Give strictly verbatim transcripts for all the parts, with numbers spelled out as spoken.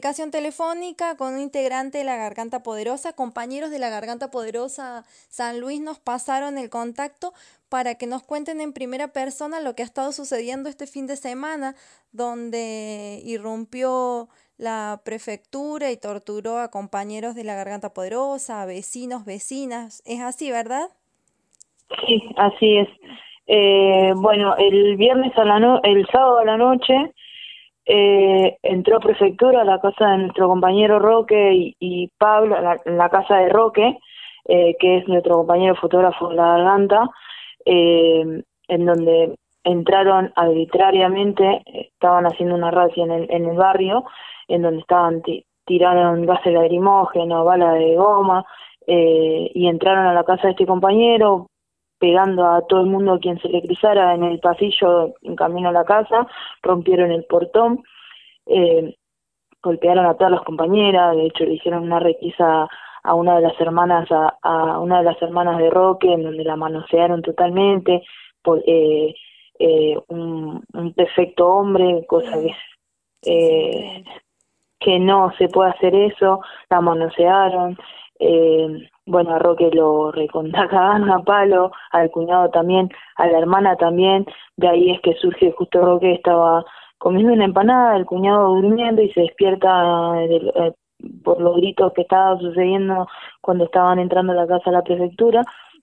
comunicación telefónica con un integrante de la Garganta Poderosa. Compañeros de la Garganta Poderosa San Luis nos pasaron el contacto para que nos cuenten en primera persona lo que ha estado sucediendo este fin de semana, donde irrumpió la prefectura y torturó a compañeros de la Garganta Poderosa, a vecinos, vecinas. ¿Es así, verdad? Sí, así es. Eh, bueno, el viernes a la no el sábado a la noche eh, entró prefectura a la casa de nuestro compañero Roque y, y Pablo, la, la casa de Roque, eh, que es nuestro compañero fotógrafo de la Garganta, eh, en donde entraron arbitrariamente, estaban haciendo una razzia en el, en el barrio, en donde estaban ti tiraron gases lacrimógenos, balas de goma, eh, y entraron a la casa de este compañero, pegando a todo el mundo a quien se le cruzara en el pasillo en camino a la casa, rompieron el portón, eh, golpearon a todas las compañeras, de hecho le hicieron una requisa a una de las hermanas, a, a una de las hermanas de Roque, en donde la manosearon totalmente, por eh, eh, un, un perfecto hombre, cosa que, Mm, sí, sí, eh, increíble. que no se puede hacer eso, la manosearon, eh, bueno, a Roque lo recontracagaron a palo, al cuñado también, a la hermana también, de ahí es que surge, justo Roque estaba comiendo una empanada, el cuñado durmiendo y se despierta de, eh, por los gritos que estaban sucediendo cuando estaban entrando a la casa de la prefectura,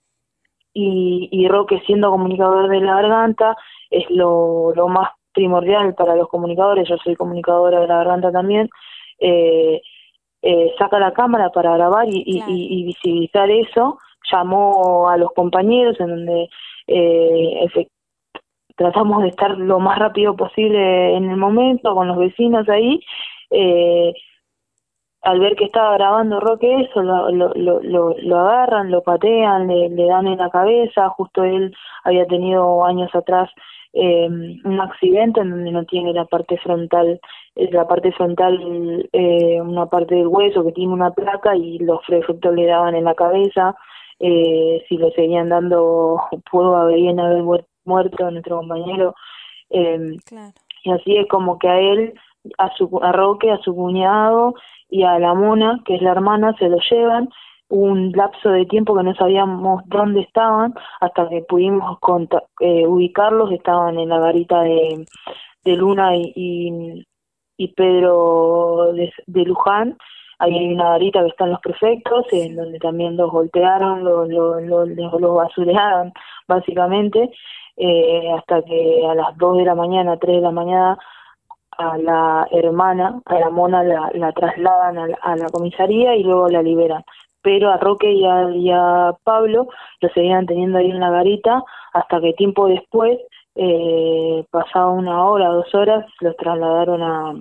y, y Roque, siendo comunicador de la Garganta, es lo, lo más primordial para los comunicadores, yo soy comunicadora de la Garganta también, eh, eh, saca la cámara para grabar y, y, Claro. y visibilizar eso, llamó a los compañeros en donde eh, tratamos de estar lo más rápido posible en el momento, con los vecinos ahí, eh, al ver que estaba grabando Roque eso, lo, lo, lo, lo, lo agarran, lo patean, le, le dan en la cabeza, justo él había tenido años atrás eh, un accidente en donde no tiene la parte frontal, eh, la parte frontal, eh, una parte del hueso que tiene una placa y los prefectos le daban en la cabeza, eh, si le seguían dando fuego habrían haber muerto a nuestro compañero, eh, Claro. y así es como que a él, a su a Roque, a su cuñado y a la Mona, que es la hermana, se lo llevan. Hubo un lapso de tiempo que no sabíamos dónde estaban, hasta que pudimos conta eh, ubicarlos, estaban en la garita de, de Luna y, y, y Pedro de, de Luján. Ahí hay una garita que están los prefectos, en Sí. donde también los golpearon, los, los, los, los basurearon, básicamente, eh, hasta que a las dos de la mañana, tres de la mañana, a la hermana, a la Mona, la, la trasladan a la, a la comisaría y luego la liberan. Pero a Roque y a, y a Pablo lo seguían teniendo ahí en la garita hasta que tiempo después, eh, pasada una hora, dos horas, los trasladaron a,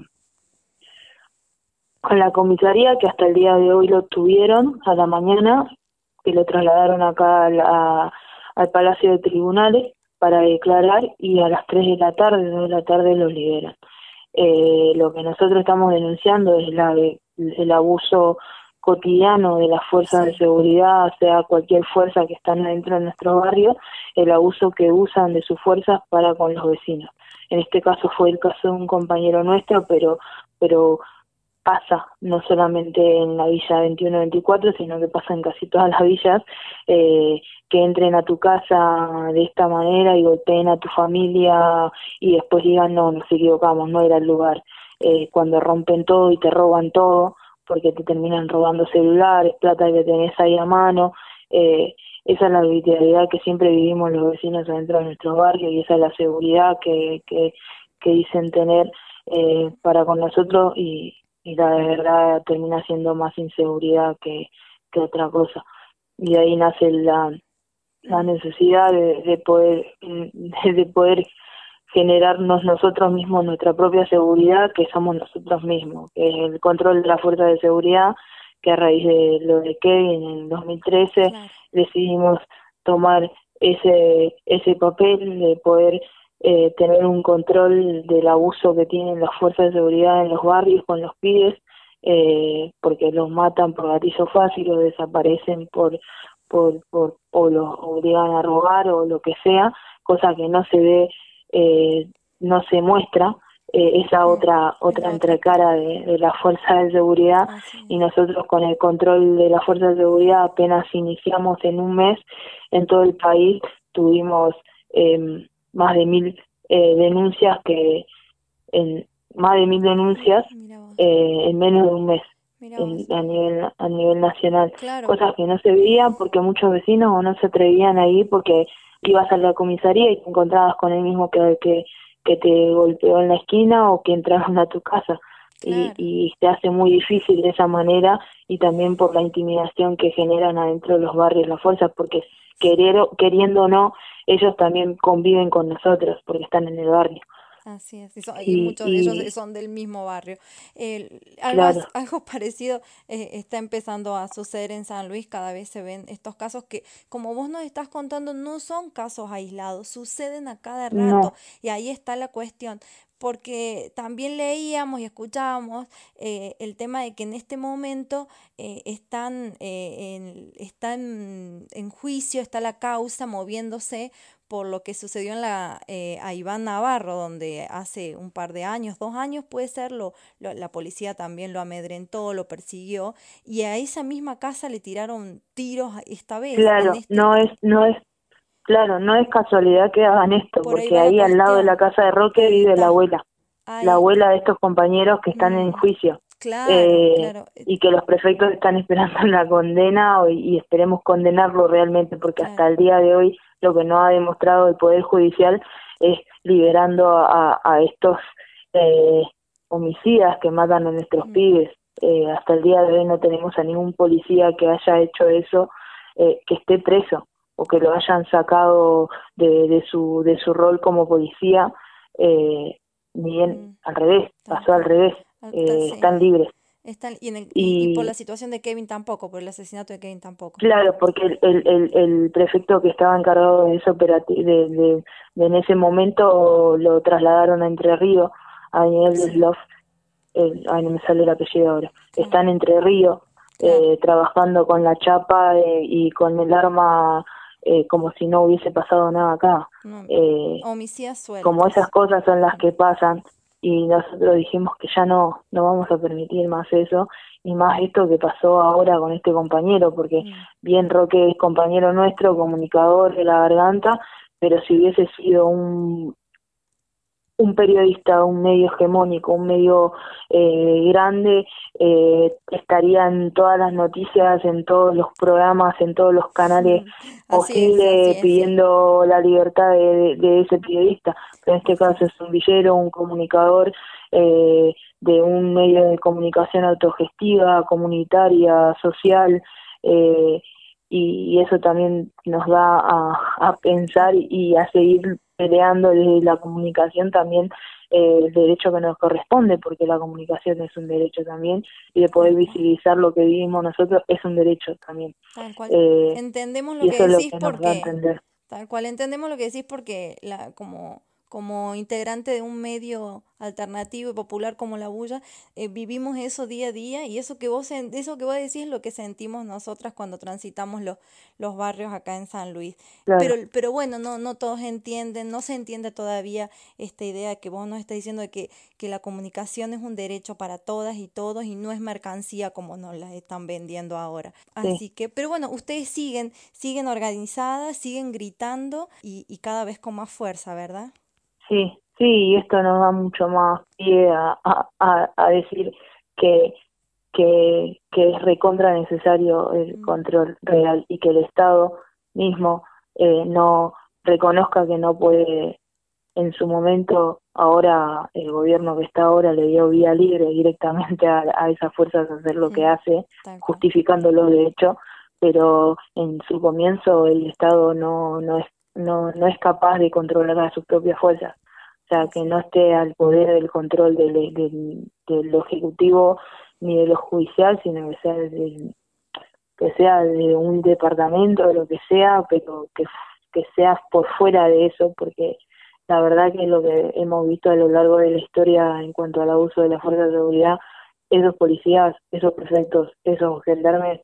a la comisaría, que hasta el día de hoy lo tuvieron a la mañana, que lo trasladaron acá a la- al Palacio de Tribunales para declarar, y a las tres de la tarde, dos de la tarde los liberan. Eh, lo que nosotros estamos denunciando es la de- el abuso cotidiano de las fuerzas de Sí. seguridad, sea cualquier fuerza que están dentro de nuestro barrio, el abuso que usan de sus fuerzas para con los vecinos. En este caso fue el caso de un compañero nuestro, pero pero pasa no solamente en la villa veintiuno veinticuatro, sino que pasa en casi todas las villas, eh, que entren a tu casa de esta manera y golpeen a tu familia y después digan, no, nos equivocamos, no era el lugar. Eh, cuando rompen todo y te roban todo, porque te terminan robando celulares, plata que tenés ahí a mano, eh, esa es la vitalidad que siempre vivimos los vecinos adentro de nuestros barrios, y esa es la seguridad que, que, que dicen tener, eh, para con nosotros, y y la verdad termina siendo más inseguridad que, que otra cosa. Y de ahí nace la, la Mm, necesidad de, de poder de, de poder generarnos nosotros mismos nuestra propia seguridad, que somos nosotros mismos, que es el control de la fuerza de seguridad, que a raíz de lo de Kevin en el dos mil trece claro. decidimos tomar ese ese papel de poder eh, tener un control del abuso que tienen las fuerzas de seguridad en los barrios con los pibes, eh, porque los matan por gatillo fácil, o desaparecen por por por o los obligan a robar o lo que sea, cosa que no se ve, eh, no se muestra, eh, esa Mm, otra es otra la otra cara. entrecara de, de la fuerza de seguridad, Así y es. nosotros con el control de la fuerza de seguridad apenas iniciamos en un mes en todo el país tuvimos eh, más de mil eh, denuncias que en más de mil denuncias Mira vos, eh, en menos de un mes mira en- vos. a nivel a nivel nacional, Claro, cosas que no se veían porque muchos vecinos o no se atrevían a ir porque ibas a la comisaría y te encontrabas con el mismo que que que te golpeó en la esquina o que entraron a tu casa, y, claro. y te hace muy difícil de esa manera, y también por la intimidación que generan adentro de los barrios las fuerzas, porque querer, queriendo o no, ellos también conviven con nosotros porque están en el barrio. Así es, y, son- y Y, muchos de ellos y son del mismo barrio. El- algo, as- claro, algo parecido eh, está empezando a suceder en San Luis, cada vez se ven estos casos que, como vos nos estás contando, no son casos aislados, suceden a cada rato, no, y ahí está la cuestión, porque también leíamos y escuchábamos eh, el tema de que en este momento eh, están, eh, en, están en juicio, está la causa moviéndose por lo que sucedió en la eh, a Iván Navarro, donde hace un par de años, dos años puede ser, lo, lo- la policía también lo amedrentó, lo persiguió, y a esa misma casa le tiraron tiros esta vez, en claro, este, no es, no es, claro, no es casualidad que hagan esto, por ahí porque va la ahí al lado de la cuestión. casa de Roque Ahí vive la está, abuela, la ahí abuela está. de estos compañeros que están en Mm, juicio, claro, eh, claro, eh, y que los prefectos están esperando la condena o- y esperemos condenarlo realmente, porque claro. hasta el día de hoy lo que no ha demostrado el Poder Judicial es liberando a, a estos eh, homicidas que matan a nuestros Mm, pibes. Eh, hasta el día de hoy no tenemos a ningún policía que haya hecho eso, eh, que esté preso o que lo hayan sacado de, de su de su rol como policía, eh, ni bien mm, al revés, tal pasó al cual. revés, Ah, ta- eh, sí. están libres. Están, y, en el- y, y por la Y situación de Kevin tampoco, por el asesinato de Kevin tampoco. claro, porque el, el, el, el prefecto que estaba encargado de ese operativo, de, de, de en ese momento lo trasladaron a Entre Ríos, a nivel de Sí, Slough, el, ay, no me sale el apellido ahora, claro, está en Entre Ríos, claro. eh, trabajando con la chapa eh, y con el arma, eh, como si no hubiese pasado nada acá. No, Eh, homicidas como esas sueltos. cosas son las Mm, que pasan, y nosotros dijimos que ya no, no vamos a permitir más eso, y más esto que pasó ahora con este compañero, porque mm, bien Roque es compañero nuestro, comunicador de la Garganta, pero si hubiese sido un un periodista, un medio hegemónico, un medio eh, grande, eh, estaría en todas las noticias, en todos los programas, en todos los canales así es, así posibles, es, sí. pidiendo la libertad de, de, de ese periodista. Pero en este Así caso es. es un villero, un comunicador eh, de un medio de comunicación autogestiva, comunitaria, social, eh, y, y eso también nos da a, a Ah, pensar y a seguir peleando desde la comunicación también, eh, el derecho que nos corresponde, porque la comunicación es un derecho también, y de poder tal cual, visibilizar lo que vivimos nosotros es un derecho también. tal cual. Eh, Entendemos lo y que eso es lo decís que nos da a porque, entender. tal cual, entendemos lo que decís porque la, como, como integrante de un medio alternativo y popular como La Bulla, eh, vivimos eso día a día, y eso que vos, sen- eso que vos decís es lo que sentimos nosotras cuando transitamos los, los barrios acá en San Luis. Pero, Claro, pero bueno, no, no todos entienden, no se entiende todavía esta idea que vos nos estás diciendo de que, que la comunicación es un derecho para todas y todos y no es mercancía como nos la están vendiendo ahora. sí, Así que, pero bueno, ustedes siguen, siguen organizadas, siguen gritando y, y cada vez con más fuerza, ¿verdad? sí, sí, y esto nos da mucho más pie a, a, a, a decir que, que, que es recontra necesario el Mm, control real, y que el Estado mismo eh, no reconozca que no puede. En su momento, ahora el gobierno que está ahora le dio vía libre directamente a, a esas fuerzas a hacer lo que mm, hace, tal cual. justificándolo de hecho, pero en su comienzo el Estado no, no, es, no, no es capaz de controlar a sus propias fuerzas. O sea, que Así no es. esté al poder del control del, del, de lo ejecutivo ni de lo judicial, sino que sea del, que sea de un departamento, de lo que sea, pero que, que sea por fuera de eso, porque la verdad que lo que hemos visto a lo largo de la historia en cuanto al abuso de la fuerza de seguridad, esos policías, esos prefectos, esos gendarmes,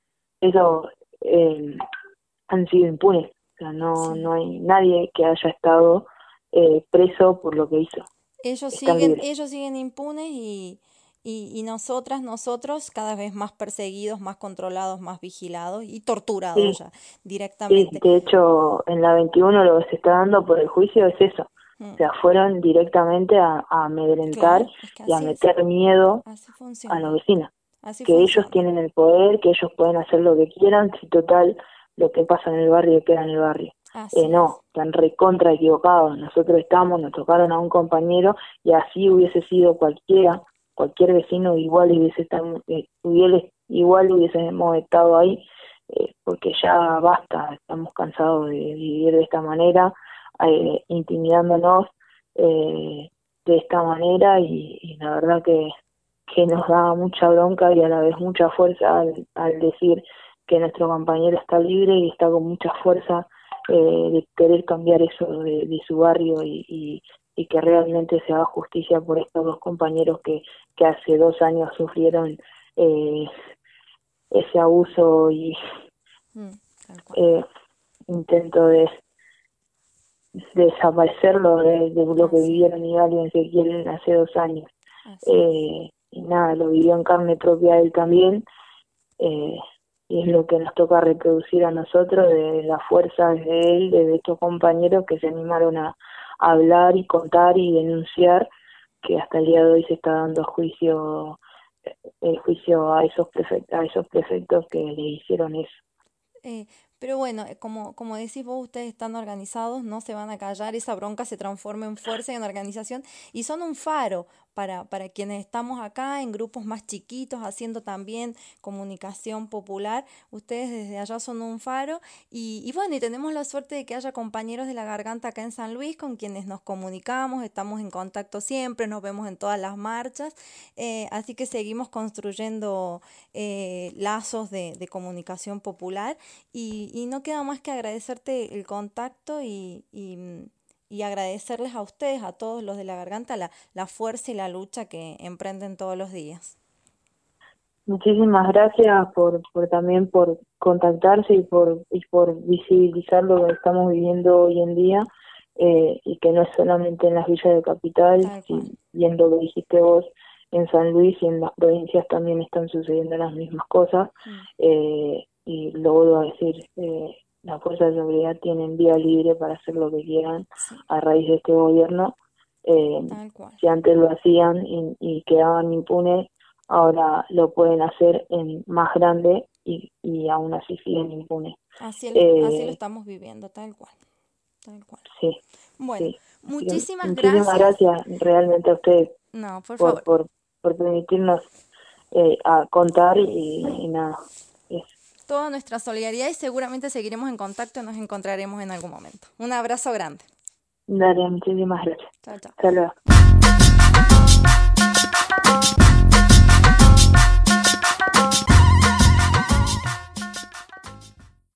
esos eh, han sido impunes. O sea, no, Sí. no hay nadie que haya estado eh, preso por lo que hizo. Ellos están siguen, libres. ellos siguen impunes y, y, y nosotras, nosotros cada vez más perseguidos, más controlados, más vigilados y torturados Sí, ya sí, directamente. de hecho en la veintiuno lo que se está dando por el juicio es eso. O Mm, sea, fueron directamente a, a amedrentar claro, es que y a así es, meter miedo así a los funciona, vecinos, así que ellos funciona. tienen el poder, que ellos pueden hacer lo que quieran, si total lo que pasa en el barrio queda en el barrio. Eh, Así es. no, están recontra equivocados. Nosotros estamos, nos tocaron a un compañero y así hubiese sido cualquiera, cualquier vecino igual hubiese estado, eh, hubiese, igual hubiésemos estado ahí, eh, porque ya basta, estamos cansados de vivir de esta manera, eh, intimidándonos eh, de esta manera y, y la verdad que que nos da mucha bronca y a la vez mucha fuerza al, al decir que nuestro compañero está libre y está con mucha fuerza eh, de querer cambiar eso de, de su barrio y, y, y que realmente se haga justicia por estos dos compañeros que, que hace dos años sufrieron eh, ese abuso y Mm, tal cual. eh, intento de, de desaparecerlo de, de lo que Así es, vivieron Idalia y Ezequiel hace dos años. así es. Eh, y nada, lo vivió en carne propia él también, eh, y es lo que nos toca reproducir a nosotros de la fuerza de él, de estos compañeros que se animaron a, a hablar y contar y denunciar, que hasta el día de hoy se está dando juicio el juicio a esos prefectos, a esos prefectos que le hicieron eso. Eh, pero bueno, eh, como, como decís vos, ustedes están organizados, no se van a callar, esa bronca se transforma en fuerza y en organización y son un faro para, para quienes estamos acá en grupos más chiquitos, haciendo también comunicación popular. Ustedes desde allá son un faro y, y bueno, y tenemos la suerte de que haya compañeros de la garganta acá en San Luis con quienes nos comunicamos, estamos en contacto siempre, nos vemos en todas las marchas, eh, así que seguimos construyendo eh, lazos de, de comunicación popular y, y no queda más que agradecerte el contacto y, y, y agradecerles a ustedes, a todos los de la garganta, la, la fuerza y la lucha que emprenden todos los días. Muchísimas gracias por, por también por contactarse y por y por visibilizar lo que estamos viviendo hoy en día, eh, y que no es solamente en las villas de Capital, Tal cual. si bien lo que dijiste vos, en San Luis y en las provincias también están sucediendo las mismas cosas, Mm, eh, y lo vuelvo a decir, eh, las fuerzas de seguridad tienen vía libre para hacer lo que quieran sí, a raíz de este gobierno. eh, tal cual. si antes lo hacían y, y quedaban impunes, ahora lo pueden hacer en más grande y, y aún así siguen impunes. Así lo, así lo Eh, estamos viviendo, tal cual, tal cual. sí, Bueno, sí. Así que muchísimas muchísimas gracias. gracias realmente a ustedes No, por por, favor. por, por permitirnos eh, a contar y, y nada. Es, Toda nuestra solidaridad y seguramente seguiremos en contacto y nos encontraremos en algún momento. Un abrazo grande. dale, muchísimas gracias. Chao, chao. Hasta luego.